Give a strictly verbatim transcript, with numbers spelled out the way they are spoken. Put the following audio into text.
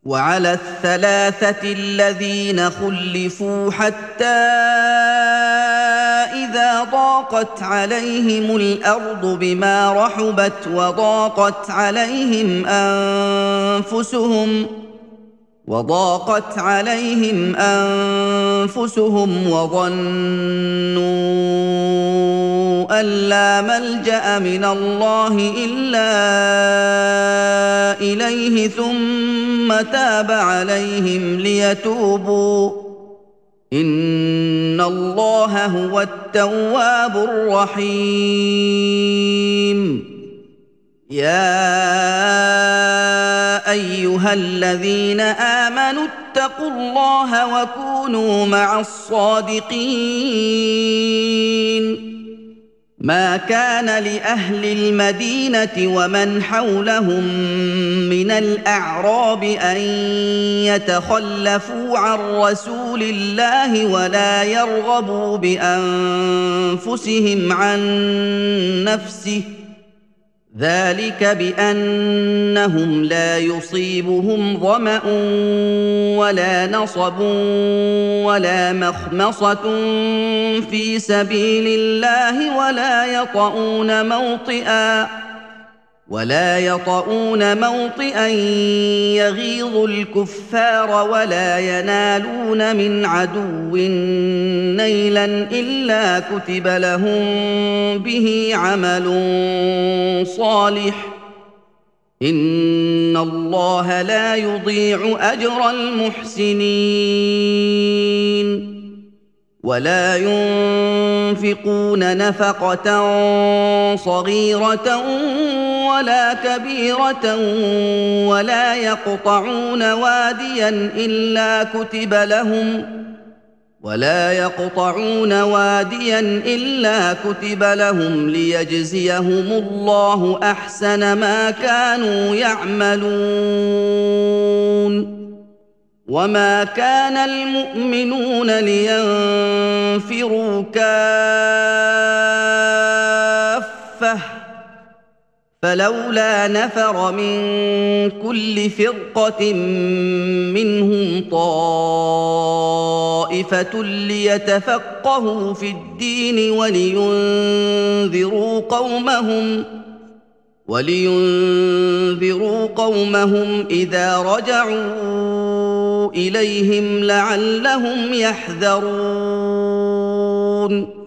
وعلى الثلاثة الذين خلفوا حتى إذا ضاقت عليهم الأرض بما رحبت وضاقت عليهم أنفسهم وضاقت عليهم أنفسهم وظنوا أن لا ملجأ من الله إلا إليه ثم تاب عليهم ليتوبوا إن الله هو التواب الرحيم. يا أيها الذين آمنوا اتقوا الله وكونوا مع الصادقين. ما كان لأهل المدينة ومن حولهم من الأعراب أن يتخلفوا عن رسول الله ولا يرغبوا بأنفسهم عن نفسه، ذلك بأنهم لا يصيبهم ظمأ ولا نصب ولا مخمصة في سبيل الله ولا يطؤون موطئا ولا يطؤون موطئا يغيظ الكفار ولا ينالون من عدو نيلا إلا كتب لهم به عمل صالح إن الله لا يضيع أجر المحسنين. ولا ينفقون نفقة صغيرة ولا كبيرة ولا يقطعون واديا إلا كتب لهم ولا يقطعون واديا إلا كتب لهم ليجزيهم الله أحسن ما كانوا يعملون. وما كان المؤمنون لينفروا كافة فلولا نفر من كل فرقة منهم طائفة ليتفقهوا في الدين ولينذروا قومهم ولينذروا قومهم إذا رجعوا إليهم لعلهم يحذرون.